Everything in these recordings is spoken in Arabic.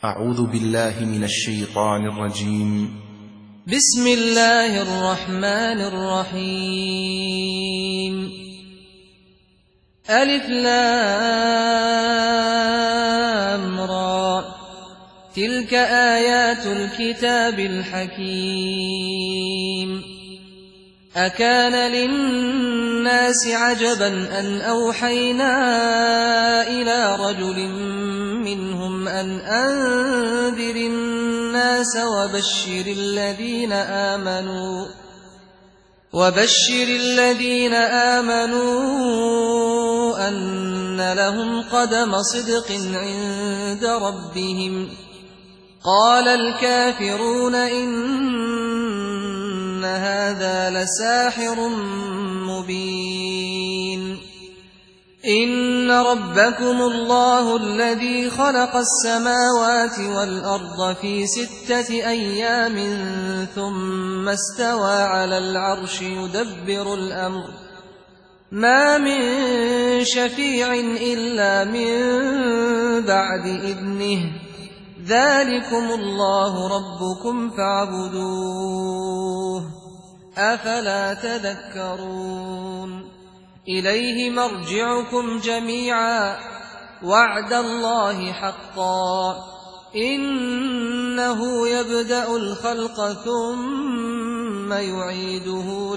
أعوذ بالله من الشيطان الرجيم. بسم الله الرحمن الرحيم. ألف لام را، تلك آيات الكتاب الحكيم. أكان للناس عجبا أن أوحينا إلى رجل منهم أن أنذر الناس وبشر الذين آمنوا أن لهم قدم صدق عند ربهم. قال الكافرون إن هذا لساحر مبين. إن ربكم الله الذي خلق السماوات والأرض في 6 أيام ثم استوى على العرش يدبر الأمر، ما من شفيع إلا من بعد إذنه، ذلكم الله ربكم فاعبدوه، أفلا تذكرون. إليه مرجعكم جميعا، وعد الله حقا، إنه يبدأ الخلق ثم يعيده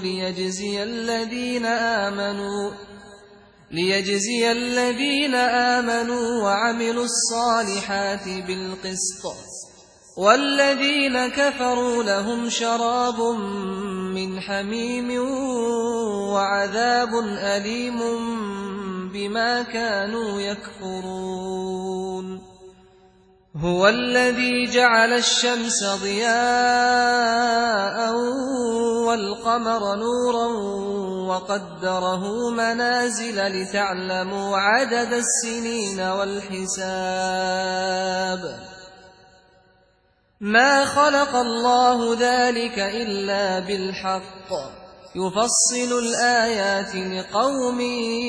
ليجزي الذين آمنوا وعملوا الصالحات بالقسط، والذين كفروا لهم شراب من حميم وعذاب أليم بما كانوا يكفرون. هو الذي جعل الشمس ضياء والقمر نورا وقدره منازل لتعلموا عدد السنين والحساب. ما خلق الله ذلك إلا بالحق، يفصل الآيات لقوم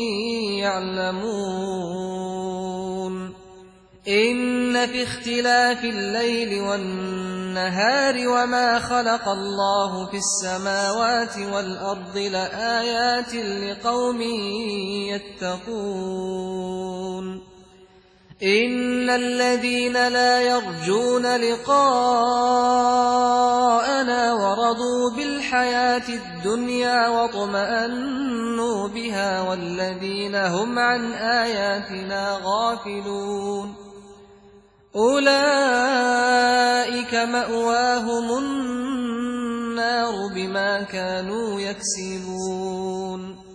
يعلمون. إن في اختلاف الليل والنهار وما خلق الله في السماوات والأرض لآيات لقوم يتقون. إن الذين لا يرجون لقاءنا ورضوا بالحياة الدنيا واطمأنوا بها والذين هم عن آياتنا غافلون، أولئك مأواهم النار بما كانوا يكسبون.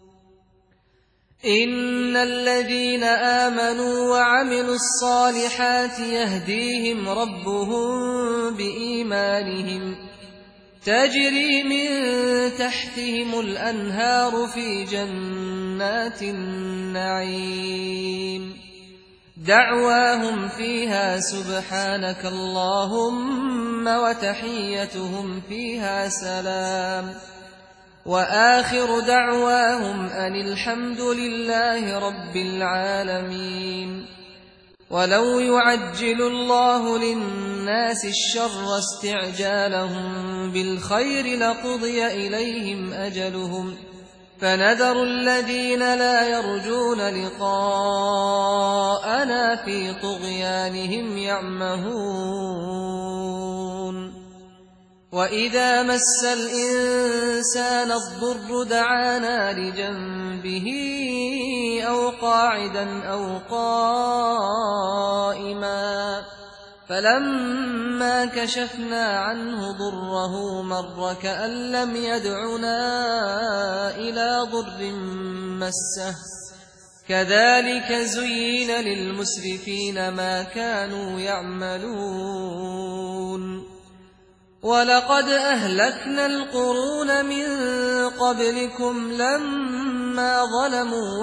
إن الذين آمنوا وعملوا الصالحات يهديهم ربهم بإيمانهم، تجري من تحتهم الأنهار في جنات النعيم، دعواهم فيها سبحانك اللهم وتحيتهم فيها سلام، وآخر دعواهم أن الحمد لله رب العالمين. ولو يعجل الله للناس الشر استعجالهم بالخير لقضي إليهم أجلهم، فنذر الذين لا يرجون لقاءنا في طغيانهم يعمهون. وإذا مس الإنسان الضر دعانا لجنبه أو قاعدا أو قائما، فلما كشفنا عنه ضره مر كأن لم يدعنا إلى ضر مسه، كذلك زين للمسرفين ما كانوا يعملون. ولقد أهلكنا القرون من قبلكم لما ظلموا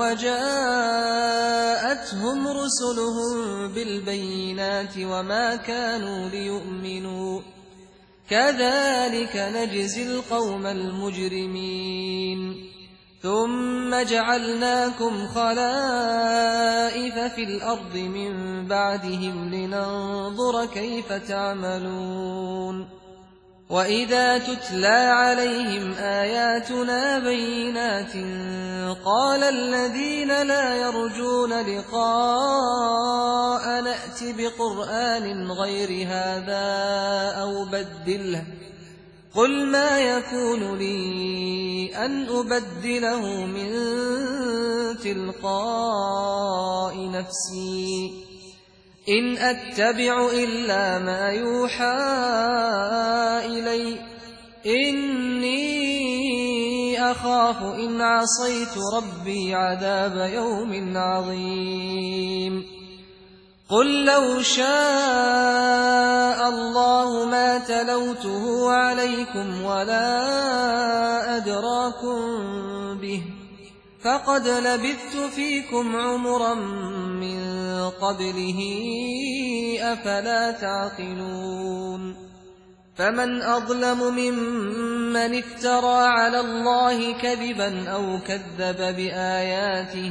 وجاءتهم رسلهم بالبينات وما كانوا ليؤمنوا، كذلك نجزي القوم المجرمين. ثم جعلناكم خلائف في الأرض من بعدهم لننظر كيف تعملون وإذا تتلى عليهم آياتنا بينات قال الذين لا يرجون لقاء نأت بقرآن غير هذا أو بدله قل ما يكون لي أن أبدله من تلقاء نفسي إن أتبع إلا ما يوحى إلي إني أخاف إن عصيت ربي عذاب يوم عظيم قل لو شاء الله ما تلوته عليكم ولا أدراكم به فقد لبثت فيكم عمرا من قبله أفلا تعقلون فمن أظلم ممن افترى على الله كذبا أو كذب بآياته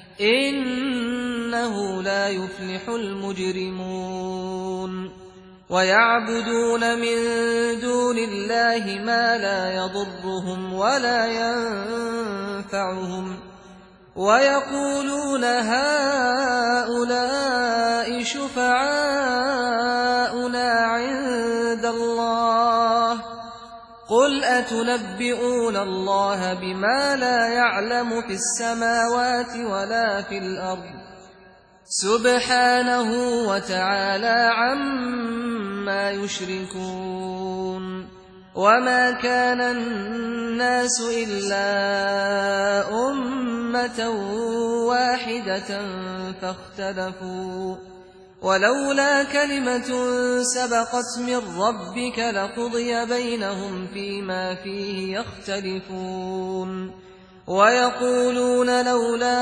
إنه لا يفلح المجرمون ويعبدون من دون الله ما لا يضرهم ولا ينفعهم ويقولون هؤلاء شفعاؤنا عند الله قل أتنبئون الله بما لا يعلم في السماوات ولا في الأرض سبحانه وتعالى عما يشركون وما كان الناس إلا أمة واحدة فاختلفوا ولولا كلمة سبقت من ربك لقضي بينهم فيما فيه يختلفون ويقولون لولا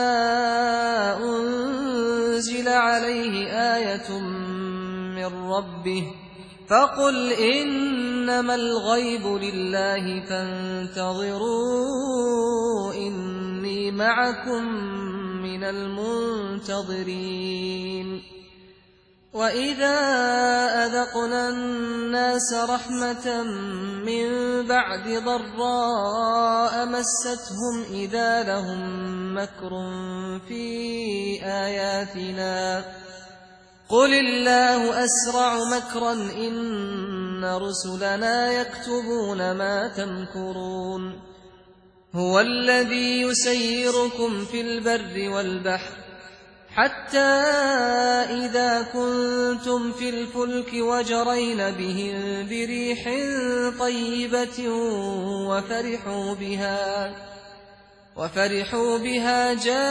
أنزل عليه آية من ربه فقل إنما الغيب لله فانتظروا إني معكم من المنتظرين وإذا أذقنا الناس رحمة من بعد ضراء مستهم إذا لهم مكر في آياتنا قل الله أسرع مكرا إن رسلنا يكتبون ما تمكرون هو الذي يسيركم في البر والبحر حتى إذا كنتم في الفلك وجرين بهم بريح طيبة وفرحوا بها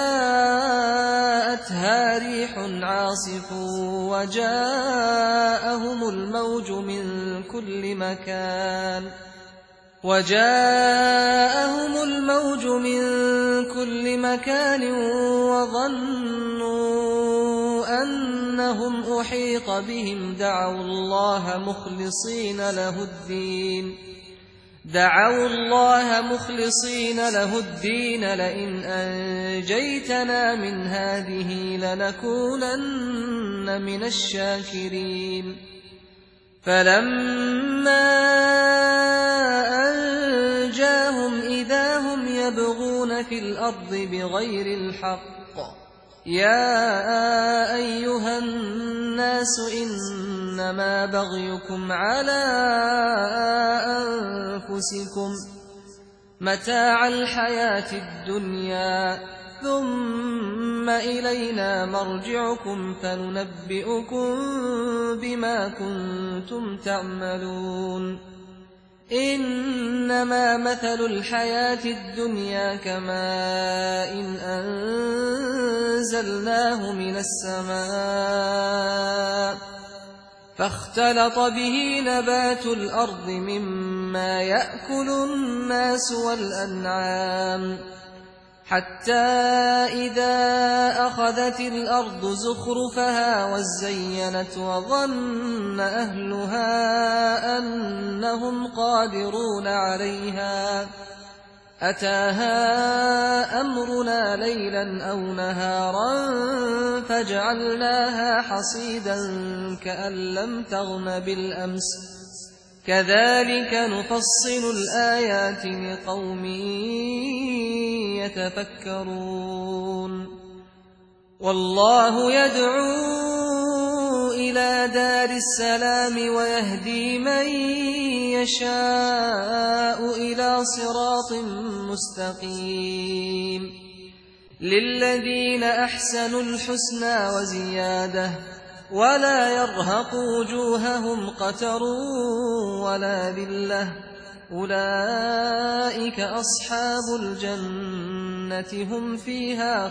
جاءتها ريح عاصف وجاءهم الموج من كل مكان وظنوا أنهم أحيط بهم دعوا الله مخلصين له الدين لئن أنجيتنا من هذه لنكونن من الشاكرين فلما أنجاهم إذا هم يبغون في الأرض بغير الحق يا أيها الناس إنما بغيكم على أنفسكم متاع الحياة الدنيا ثم إلينا مرجعكم فننبئكم بما كنتم تعملون إنما مثل الحياة الدنيا كماء أنزلناه من السماء فاختلط به نبات الأرض مما يأكل الناس والأنعام حتى إذا أخذت الأرض زخرفها وزينت وظن أهلها أنهم قادرون أتاها أمرنا ليلا أو نهارا فجعلناها حصيدا كأن لم تغن بالأمس كذلك نفصل الآيات لقوم يتفكرون والله يدعو إلى دار السلام ويهدي من يشاء إلى صراط مستقيم للذين أحسنوا الحسنى وزيادة ولا يرهق وجوههم قتر ولا ذلة أولئك أصحاب الجنة هم فيها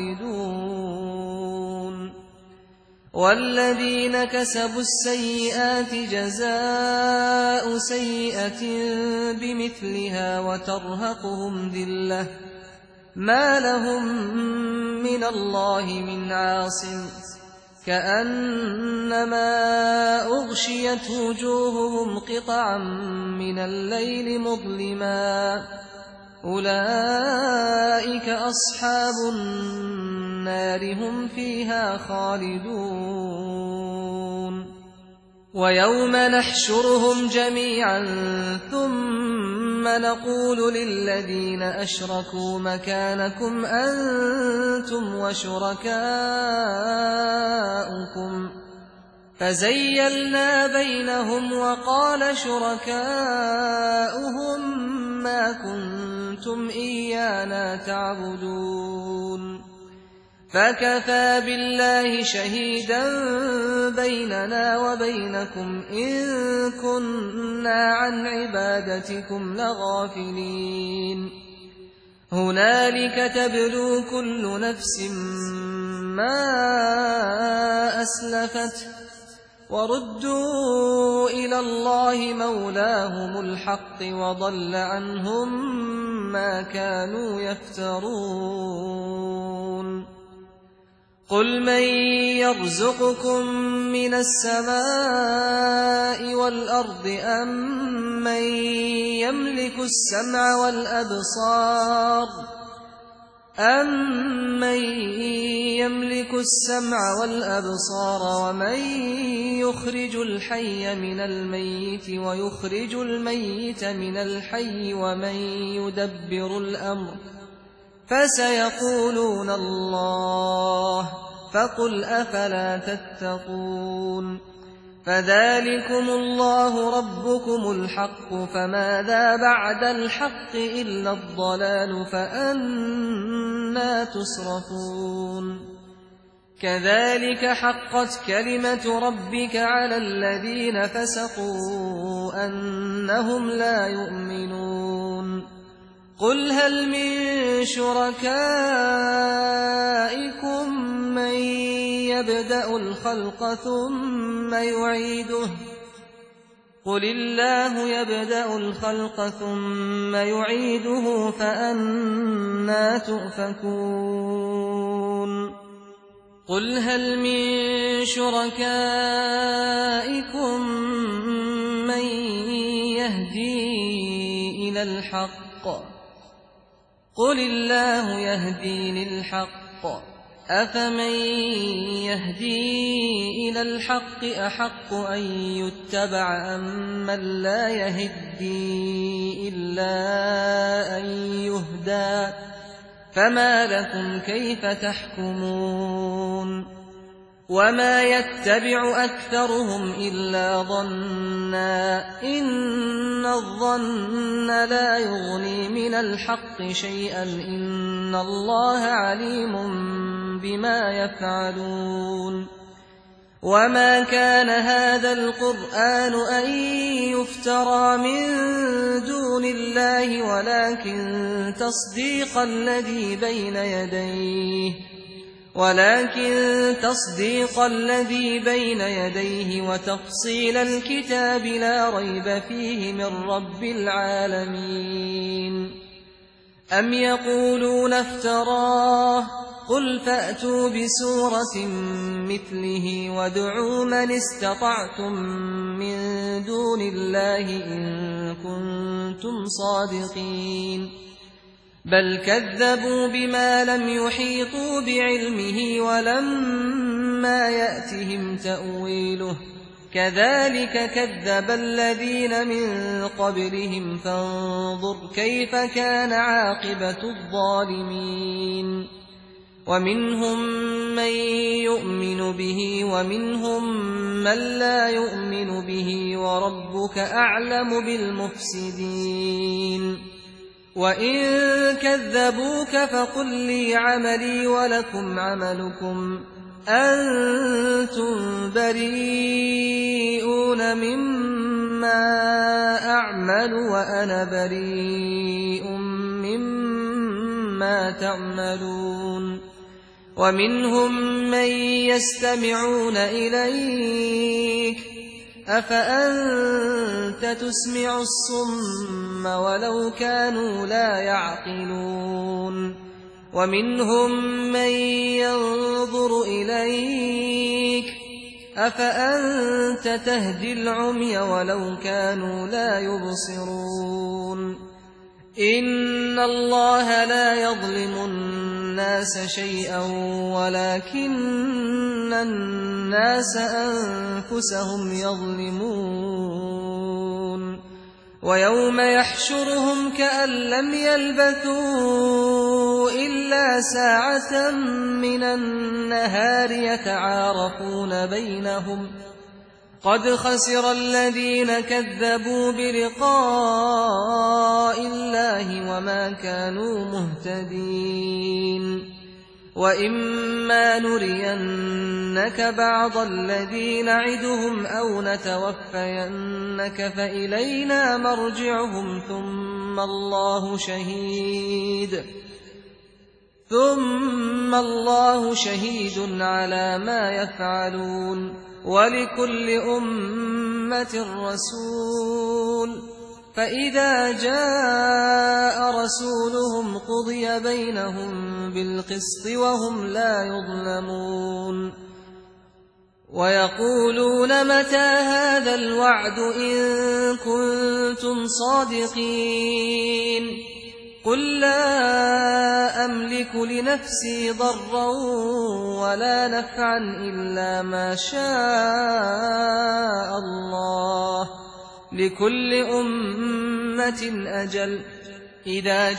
خالدون والذين كسبوا السيئات جزاء سيئة بمثلها وترهقهم ذلة ما لهم من الله من عاصم كأنما أغشيت وجوههم قطعا من الليل مظلما أولئك أصحاب النار هم فيها خالدون ويوم نحشرهم جميعا ثم نقول للذين أشركوا مكانكم أنتم وشركاؤكم فزيلنا بينهم وقال شركاؤهم ما كنتم إيانا تعبدون فكفى بالله شهيدا بيننا وبينكم إن كنا عن عبادتكم لغافلين هنالك تبلو كل نفس ما أسلفت وردوا إلى الله مولاهم الحق وضل عنهم ما كانوا يفترون قل من يرزقكم من السماء والأرض أمن يملك السمع والأبصار ومن يخرج الحي من الميت ويخرج الميت من الحي ومن يدبر الأمر فسيقولون الله فقل أفلا تتقون فذلكم الله ربكم الحق فماذا بعد الحق إلا الضلال فأنى تصرفون كذلك حقت كلمة ربك على الذين فسقوا أنهم لا يؤمنون قل هل من شركائكم من يبدأ الخلق ثم يعيده قل الله يبدأ الخلق ثم يعيده فأنى تؤفكون قل هل من شركائكم من يهدي إلى الحق قل الله يهدي للحق أفمن يهدي إلى الحق أحق أن يتبع أمن لا يهدي إلا أن يهدى فما لكم كيف تحكمون وما يتبع أكثرهم إلا ظنا إن الظن لا يغني من الحق شيئا إن الله عليم بما يفعلون وما كان هذا القرآن أن يفترى من دون الله ولكن تصديق الذي بين يديه وتفصيل الكتاب لا ريب فيه من رب العالمين أم يقولون افتراه قل فأتوا بسورة مثله وادعوا من استطعتم من دون الله إن كنتم صادقين بل كذبوا بما لم يحيطوا بعلمه ولما يأتهم تأويله كذلك كذب الذين من قبلهم فانظر كيف كان عاقبة الظالمين ومنهم من يؤمن به ومنهم من لا يؤمن به وربك أعلم بالمفسدين وإن كذبوك فقل لي عملي ولكم عملكم أنتم بريئون مما أعمل وأنا بريء مما تعملون ومنهم من يستمعون إليك أفأنت تسمع الصم ولو كانوا لا يعقلون ومنهم من ينظر إليك أفأنت تهدي العمي ولو كانوا لا يبصرون إن الله لا يظلم الناس شيئا ولكن الناس أنفسهم يظلمون ويوم يحشرهم كأن لم يلبثوا إلا ساعة من النهار يتعارفون بينهم قد خسر الذين كذبوا بلقاء الله وما كانوا مهتدين وإما نرينك بعض الذي نعدهم أو نتوفينك فإلينا مرجعهم ثم الله شهيد على ما يفعلون ولكل أمة رسول فإذا جاء رسولهم قضي بينهم بالقسط وهم لا يظلمون ويقولون متى هذا الوعد إن كنتم صادقين قل لا أملك لنفسي ضرا ولا نفعا إلا ما شاء الله لكل أمة أجل إذا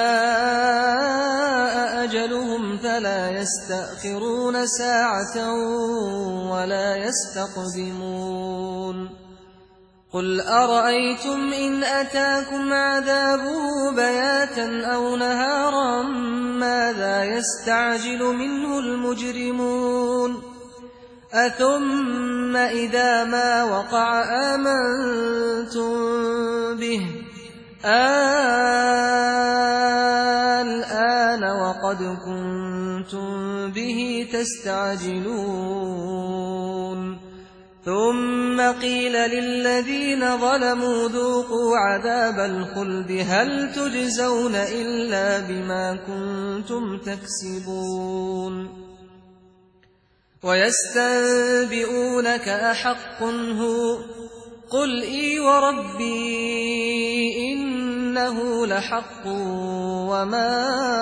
جاء أجلهم فلا يستأخرون ساعة ولا يستقدمون قل أرأيتم إن أتاكم عذابه بياتا أو نهارا ماذا يستعجل منه المجرمون أثم إذا ما وقع آمنتم به الآن وقد كنتم به تستعجلون ثم قيل للذين ظلموا ذوقوا عذاب الخلد هل تجزون إلا بما كنتم تكسبون ويستنبئونك أحق هو قل إي وربي إنه لحق وما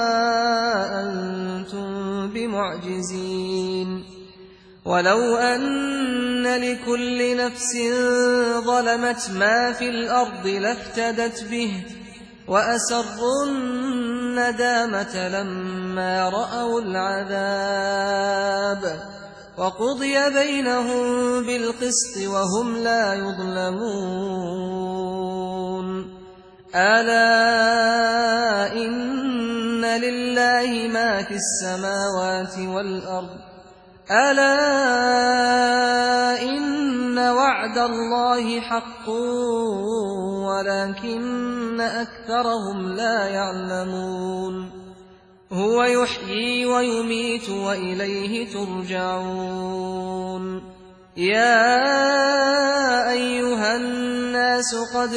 أنتم بمعجزين ولو أن لكل نفس ظلمت ما في الأرض لافتدت به وأسروا الندامة لما رأوا العذاب وقضي بينهم بالقسط وهم لا يظلمون ألا إن لله ما في السماوات والأرض ألا إن وعد الله حق ولكن أكثرهم لا يعلمون هو يحيي ويميت وإليه ترجعون يا أيها الناس قد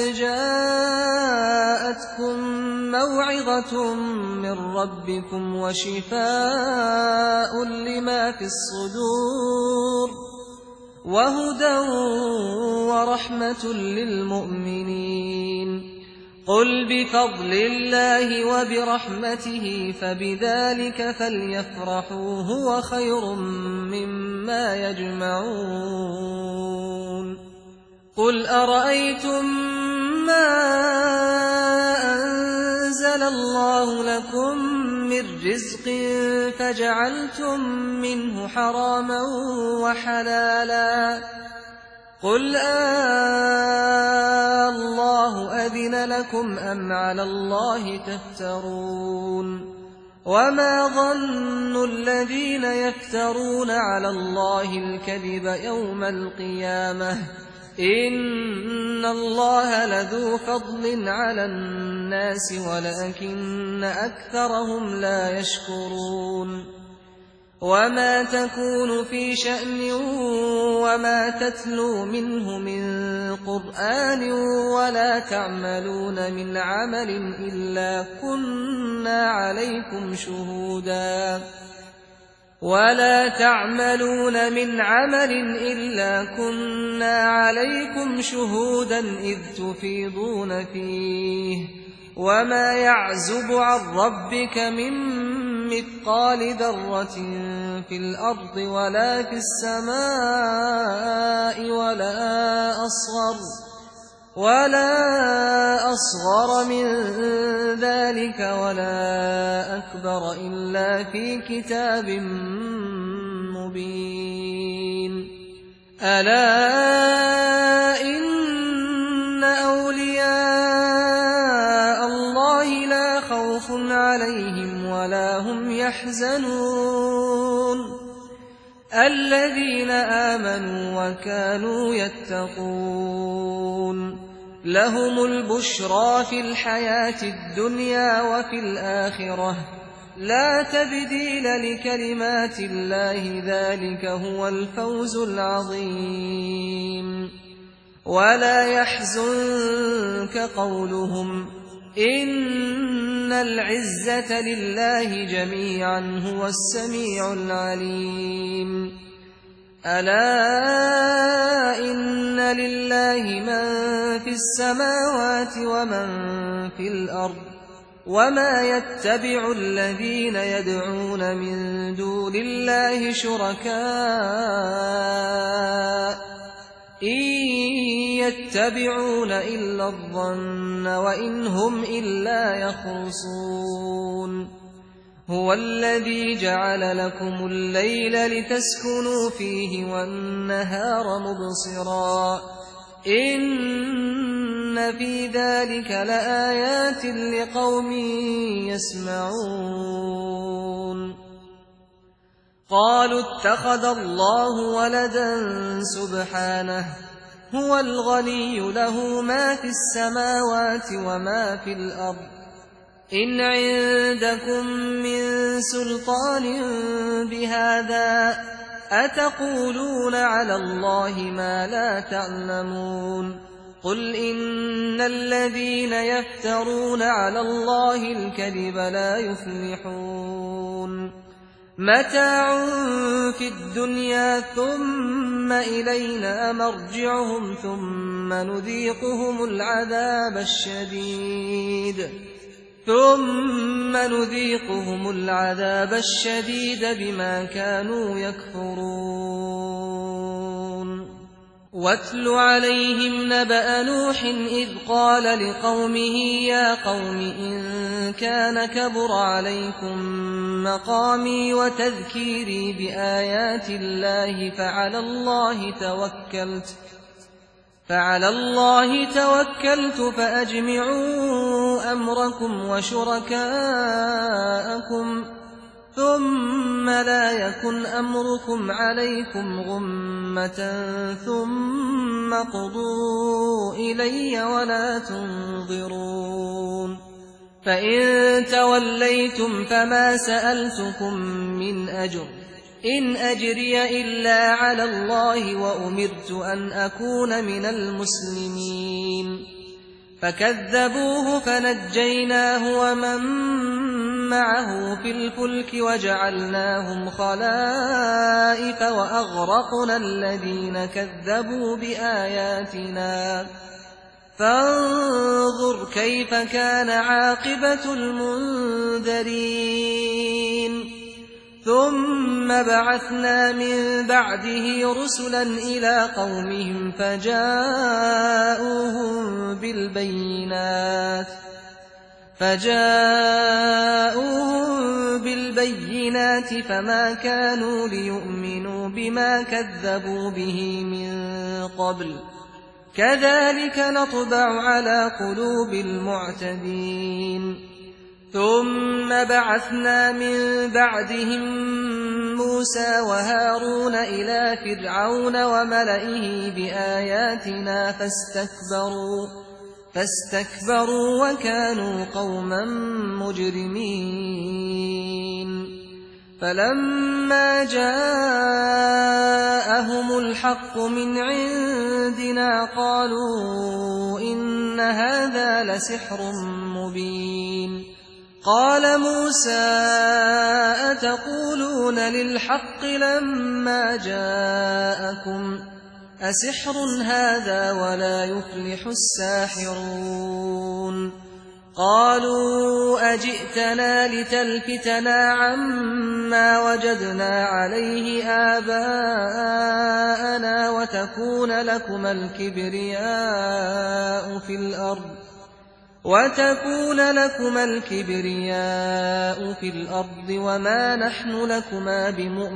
جاءتكم موعظة من ربكم وشفاء لما في الصدور وهدى ورحمة للمؤمنين قل بفضل الله وبرحمته فبذلك فليفرحوا هو خير مما يجمعون قل أرأيتم ما أنزل الله لكم من رزق فجعلتم منه حراما وحلالا قل الله أذن لكم أم على الله تفترون وما ظن الذين يفترون على الله الكذب يوم القيامة إن الله لذو فضل على الناس ولكن أكثرهم لا يشكرون وما تكون في شأن وما تتلو منه من قرآن ولا تعملون من عمل إلا كنا عليكم شهودا إذ تفيضون فيه وما يعزب عن ربك من مثقال ذرة في الأرض ولا في السماء ولا أصغر من ذلك ولا أكبر إلا في كتاب مبين ألا إن أولياء الله لا خوف عليهم ولا هم يحزنون الذين آمنوا وكانوا يتقون لهم البشرى في الحياة الدنيا وفي الآخرة لا تبديل لكلمات الله ذلك هو الفوز العظيم ولا يحزنك قولهم إن العزة لله جميعا هو السميع العليم ألا إن لله من في السماوات ومن في الأرض وما يتبع الذين يدعون من دون الله شركاء إن يتبعون إلا الظن وإن هم إلا يخرصون هو الذي جعل لكم الليل لتسكنوا فيه والنهار مبصرا إن في ذلك لآيات لقوم يسمعون قالوا اتخذ الله ولدا سبحانه هو الغني له ما في السماوات وما في الأرض إن عندكم من سلطان بهذا أتقولون على الله ما لا تعلمون قل إن الذين يفترون على الله الكذب لا يفلحون متاع في الدنيا ثم إلينا مرجعهم ثم نذيقهم العذاب الشديد بما كانوا يكفرون واتل عليهم نبأ نوح إذ قال لقومه يا قوم إن كان كبر عليكم مقامي وتذكيري بآيات الله فعلى الله توكلت فأجمعوا أمركم وشركاءكم ثم لا يكن أمركم عليكم غمة ثم قضوا إلي ولا تنظرون فإن توليتم فما سألتكم من أجر إن أجري إلا على الله وأمرت أن أكون من المسلمين فكذبوه فنجيناه ومن معه في الفلك وجعلناهم خلائف وأغرقنا الذين كذبوا بآياتنا فانظر كيف كان عاقبة المنذرين ثم بعثنا من بعده رسلا إلى قومهم فجاءوهم بالبينات فما كانوا ليؤمنوا بما كذبوا به من قبل كذلك نطبع على قلوب المعتدين ثم بعثنا من بعدهم موسى وهارون إلى فرعون وملئه بآياتنا فاستكبروا وكانوا قوما مجرمين فلما جاءهم الحق من عندنا قالوا إن هذا لسحر مبين قال موسى أتقولون للحق لما جاءكم أسحر هذا ولا يفلح الساحرون قالوا أجئتنا لتلفتنا عما وجدنا عليه آباءنا وتكون لكما الكبرياء في الأرض وما نحن لكما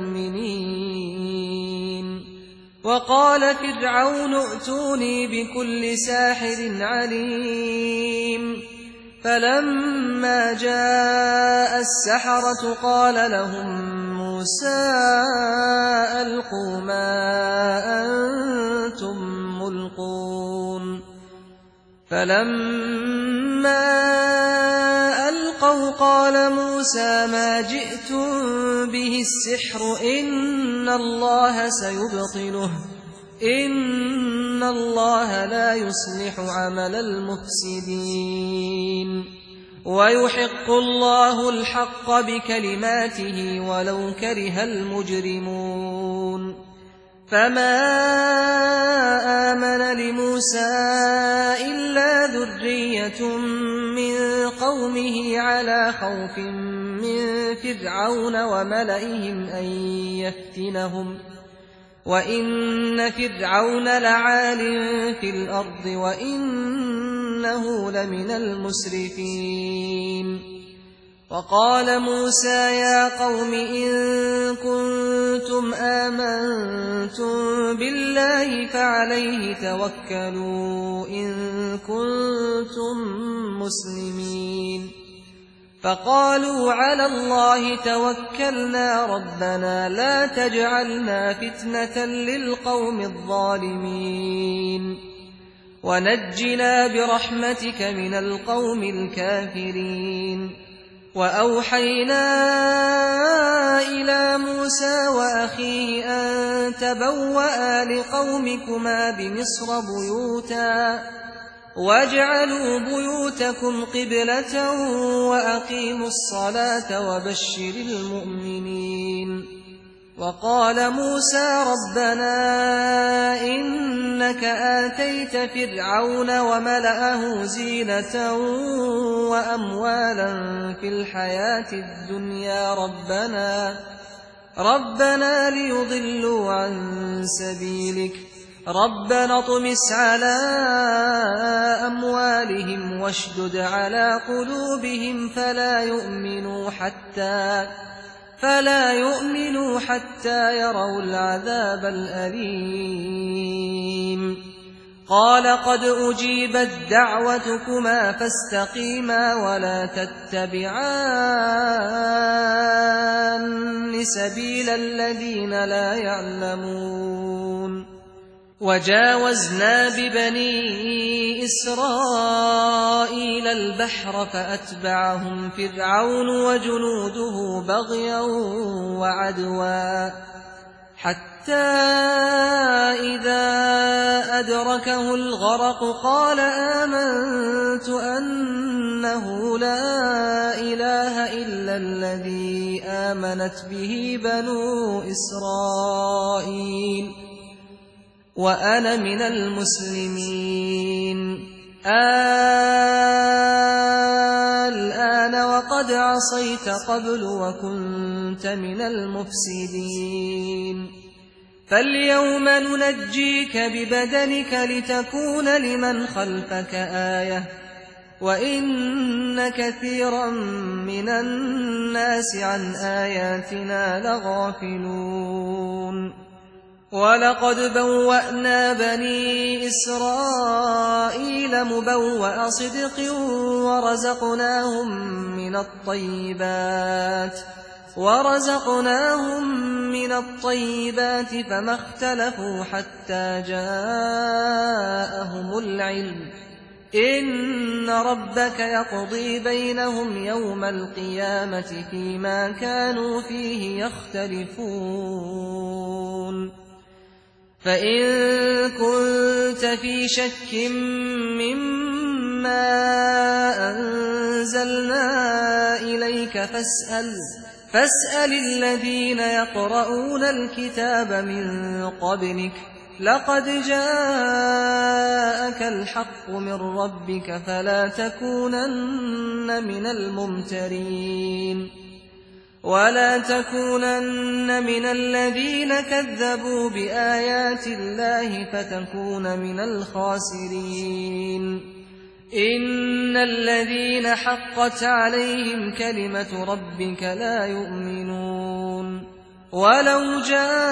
بمؤمنين وقال فرعون ائتوني بكل ساحر عليم فلما جاء السحرة قال لهم موسى ألقوا ما أنتم ملقون فلما ألقوا قال موسى ما جئتم به السحر إن الله سيبطله إن الله لا يصلح عمل المفسدين ويحق الله الحق بكلماته ولو كره المجرمون فما آمن لموسى إلا ذرية من قومه على خوف من فرعون وملئهم أن يفتنهم وإن فرعون لعال في الأرض وإنه لمن المسرفين وقال موسى يا قوم إن كنتم آمنتم بالله فعليه توكلوا إن كنتم مسلمين فقالوا على الله توكلنا ربنا لا تجعلنا فتنة للقوم الظالمين ونجنا برحمتك من القوم الكافرين وأوحينا إلى موسى وأخيه أن تبوأ لقومكما بمصر بيوتا واجعلوا بيوتكم قبلة وأقيموا الصلاة وبشر المؤمنين وقال موسى ربنا إنك آتيت فرعون وملأه زينة وأموالا في الحياة الدنيا ربنا ليضلوا عن سبيلك ربنا اطمس على أموالهم واشدد على قلوبهم فلا يؤمنوا حتى يروا العذاب الأليم قال قد أجيبت دعوتكما فاستقيما ولا تتبعان سبيل الذين لا يعلمون وجاوزنا ببني إسرائيل البحر فأتبعهم فرعون وجنوده بغيا وعدوا حتى إذا أدركه الغرق قال آمنت أنه لا إله إلا الذي آمنت به بنو إسرائيل وأنا من المسلمين الآن وقد عصيت قبل وكنت من المفسدين فاليوم ننجيك ببدنك لتكون لمن خلفك آية وإن كثيرا من الناس عن آياتنا لغافلون ولقد بوأنا بني إسرائيل مبوأ صدق ورزقناهم من الطيبات فما اختلفوا حتى جاءهم العلم إن ربك يقضي بينهم يوم القيامة فيما كانوا فيه يختلفون فإن كنت في شك مما أنزلنا إليك فاسأل الذين يقرؤون الكتاب من قبلك لقد جاءك الحق من ربك فلا تكونن من الممترين ولا تكونن من الذين كذبوا بآيات الله فتكون من الخاسرين إن الذين حقت عليهم كلمة ربك لا يؤمنون ولو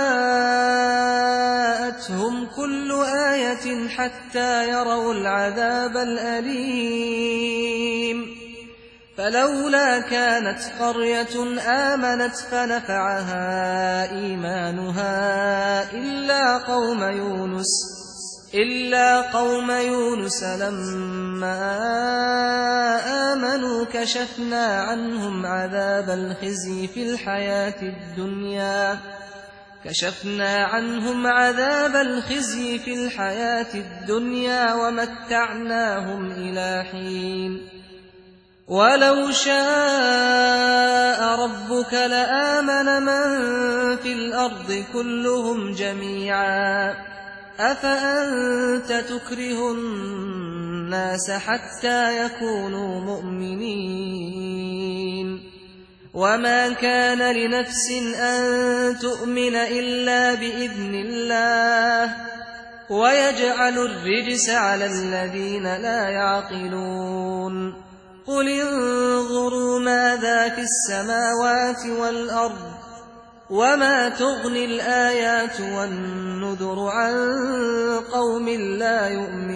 جاءتهم كل آية حتى يروا العذاب الأليم فلولا كانت قرية آمنت فنفعها إيمانها إلا قوم يونس لما آمنوا كشفنا عنهم عذاب الخزي في الحياة الدنيا ومتعناهم إلى حين ولو شاء ربك لآمن من في الأرض كلهم جميعا أفأنت تكره الناس حتى يكونوا مؤمنين وما كان لنفس أن تؤمن إلا بإذن الله ويجعل الرجس على الذين لا يعقلون قل انظروا ماذا في السماوات والأرض وما تغني الآيات والنذر عن قوم لا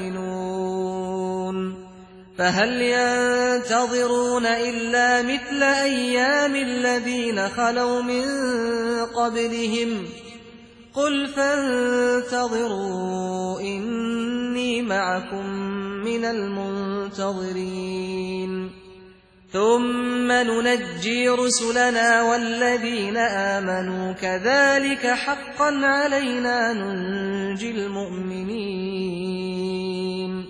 يؤمنون فهل ينتظرون إلا مثل أيام الذين خلوا من قبلهم قل فانتظروا إني معكم من المنتظرين ثم ننجي رسلنا والذين آمنوا كذلك حقا علينا ننجي المؤمنين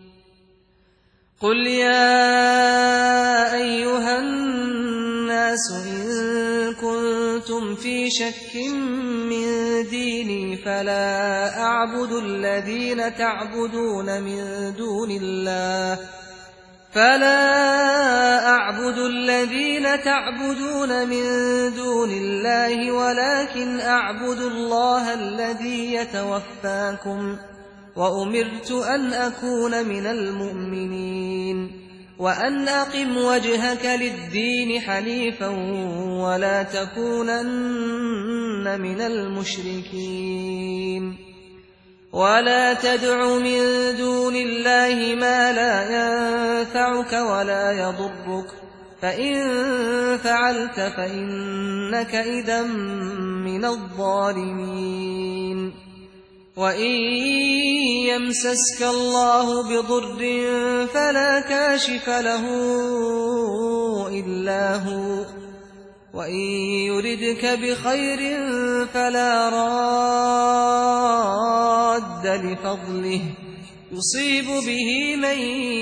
قل يا أيها الناس إن كنتم في شك من ديني فلا أعبد الذين تعبدون من دون الله ولكن أعبد الله الذي يتوفاكم وأمرت أن أكون من المؤمنين وأن أقم وجهك للدين حنيفا ولا تكونن من المشركين ولا تدع من دون الله ما لا ينفعك ولا يضرك فإن فعلت فإنك إذا من الظالمين وإن يمسسك الله بضر فلا كاشف له إلا هو وإن يردك بخير فلا راد لفضله يصيب به من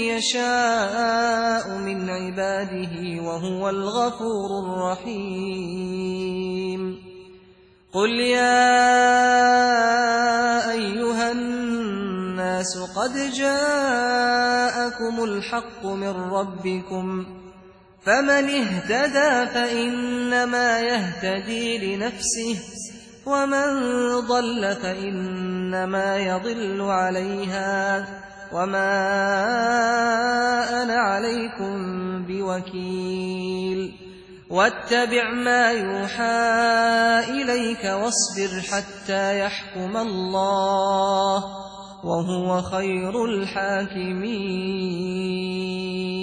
يشاء من عباده وهو الغفور الرحيم قل يا أيها الناس الناس قد جاءكم الحق من ربكم فمن اهتدى فإنما يهتدي لنفسه ومن ضل فإنما يضل عليها وما أنا عليكم بوكيل واتبع ما يوحى إليك واصبر حتى يحكم الله وهو خير الحاكمين.